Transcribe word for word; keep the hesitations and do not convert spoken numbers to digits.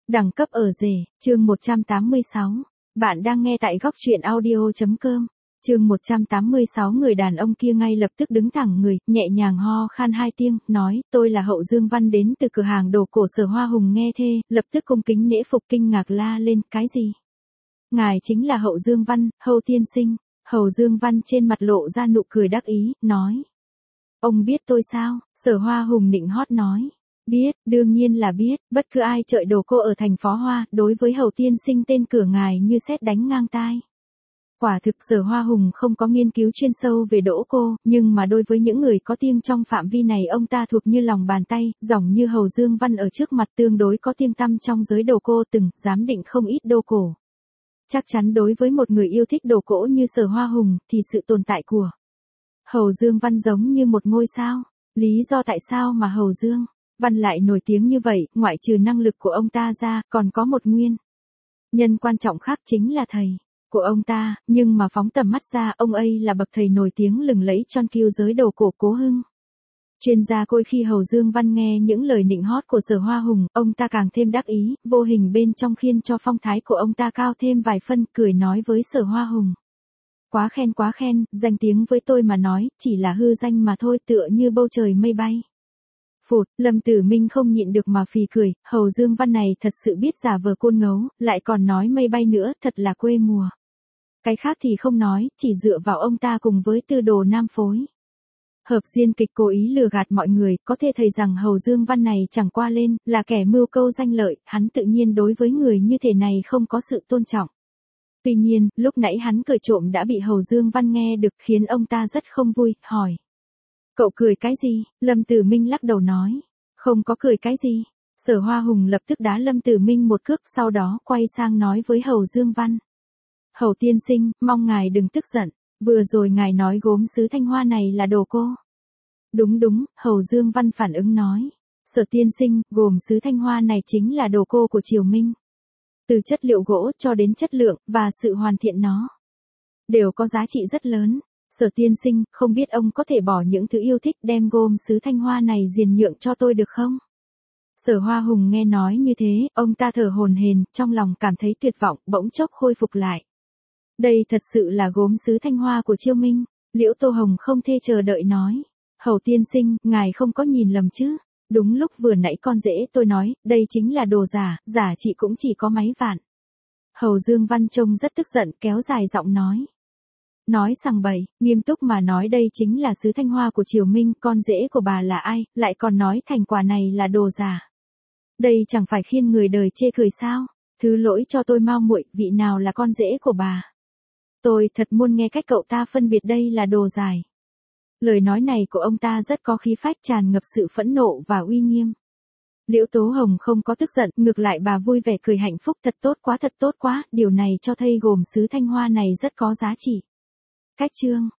Đẳng cấp ở rể, chương một trăm tám mươi sáu. Bạn đang nghe tại góc truyện audio.com. Chương một trăm tám mươi sáu. Người đàn ông kia ngay lập tức đứng thẳng người, nhẹ nhàng ho khan hai tiếng, nói, tôi là Hậu Dương Văn đến từ cửa hàng đồ cổ Sở Hoa Hùng. Nghe thê, lập tức cung kính nể phục kinh ngạc la lên, cái gì? Ngài chính là Hậu Dương Văn, Hậu tiên sinh. Hậu Dương Văn trên mặt lộ ra nụ cười đắc ý, nói. Ông biết tôi sao? Sở Hoa Hùng nịnh hót nói. Biết, đương nhiên là biết, bất cứ ai chợ đồ cô ở thành Phó Hoa, đối với Hầu tiên sinh tên cửa ngài như sét đánh ngang tai. Quả thực Sở Hoa Hùng không có nghiên cứu chuyên sâu về đỗ cô, nhưng mà đối với những người có tiếng trong phạm vi này ông ta thuộc như lòng bàn tay, dòng như Hầu Dương Văn ở trước mặt tương đối có tiếng tăm trong giới đồ cô từng giám định không ít đồ cổ. Chắc chắn đối với một người yêu thích đồ cổ như Sở Hoa Hùng thì sự tồn tại của Hầu Dương Văn giống như một ngôi sao. Lý do tại sao mà Hầu Dương Văn lại nổi tiếng như vậy, ngoại trừ năng lực của ông ta ra, còn có một nguyên nhân quan trọng khác chính là thầy của ông ta, nhưng mà phóng tầm mắt ra, ông ấy là bậc thầy nổi tiếng lừng lẫy trong kiêu giới đồ cổ Cố Hưng. Chuyên gia côi khi Hầu Dương Văn nghe những lời nịnh hót của Sở Hoa Hùng, ông ta càng thêm đắc ý, vô hình bên trong khiến cho phong thái của ông ta cao thêm vài phân, cười nói với Sở Hoa Hùng. Quá khen quá khen, danh tiếng với tôi mà nói, chỉ là hư danh mà thôi, tựa như bầu trời mây bay. Phụt, Lâm Tử Minh không nhịn được mà phì cười, Hầu Dương Văn này thật sự biết giả vờ côn ngấu, lại còn nói mây bay nữa, thật là quê mùa. Cái khác thì không nói, chỉ dựa vào ông ta cùng với tư đồ nam phối. Hợp diên kịch cố ý lừa gạt mọi người, có thể thấy rằng Hầu Dương Văn này chẳng qua lên, là kẻ mưu câu danh lợi, hắn tự nhiên đối với người như thế này không có sự tôn trọng. Tuy nhiên, lúc nãy hắn cười trộm đã bị Hầu Dương Văn nghe được khiến ông ta rất không vui, hỏi. Cậu cười cái gì? Lâm Tử Minh lắc đầu nói. Không có cười cái gì. Sở Hoa Hùng lập tức đá Lâm Tử Minh một cước, sau đó quay sang nói với Hầu Dương Văn. Hầu tiên sinh, mong ngài đừng tức giận. Vừa rồi ngài nói gốm sứ Thanh Hoa này là đồ cô. Đúng đúng, Hầu Dương Văn phản ứng nói. Sở tiên sinh, gốm sứ Thanh Hoa này chính là đồ cô của Triều Minh. Từ chất liệu gỗ cho đến chất lượng, và sự hoàn thiện nó, đều có giá trị rất lớn. Sở tiên sinh, không biết ông có thể bỏ những thứ yêu thích đem gốm sứ Thanh Hoa này diền nhượng cho tôi được không? Sở Hoa Hùng nghe nói như thế, ông ta thở hổn hển, trong lòng cảm thấy tuyệt vọng, bỗng chốc khôi phục lại. Đây thật sự là gốm sứ Thanh Hoa của Chiêu Minh. Liễu Tô Hồng không thể chờ đợi nói. Hầu tiên sinh, ngài không có nhìn lầm chứ? Đúng lúc vừa nãy con rể tôi nói, đây chính là đồ giả, giả trị cũng chỉ có mấy vạn. Hầu Dương Văn trông rất tức giận, kéo dài giọng nói. Nói sằng bậy, nghiêm túc mà nói đây chính là sứ Thanh Hoa của Triều Minh, con rể của bà là ai, lại còn nói thành quả này là đồ giả. Đây chẳng phải khiến người đời chê cười sao? Thứ lỗi cho tôi mau muội, vị nào là con rể của bà? Tôi thật muốn nghe cách cậu ta phân biệt đây là đồ giả. Lời nói này của ông ta rất có khí phách, tràn ngập sự phẫn nộ và uy nghiêm. Liễu Tố Hồng không có tức giận, ngược lại bà vui vẻ cười hạnh phúc, thật tốt quá thật tốt quá, điều này cho thấy gốm sứ Thanh Hoa này rất có giá trị. Cách chương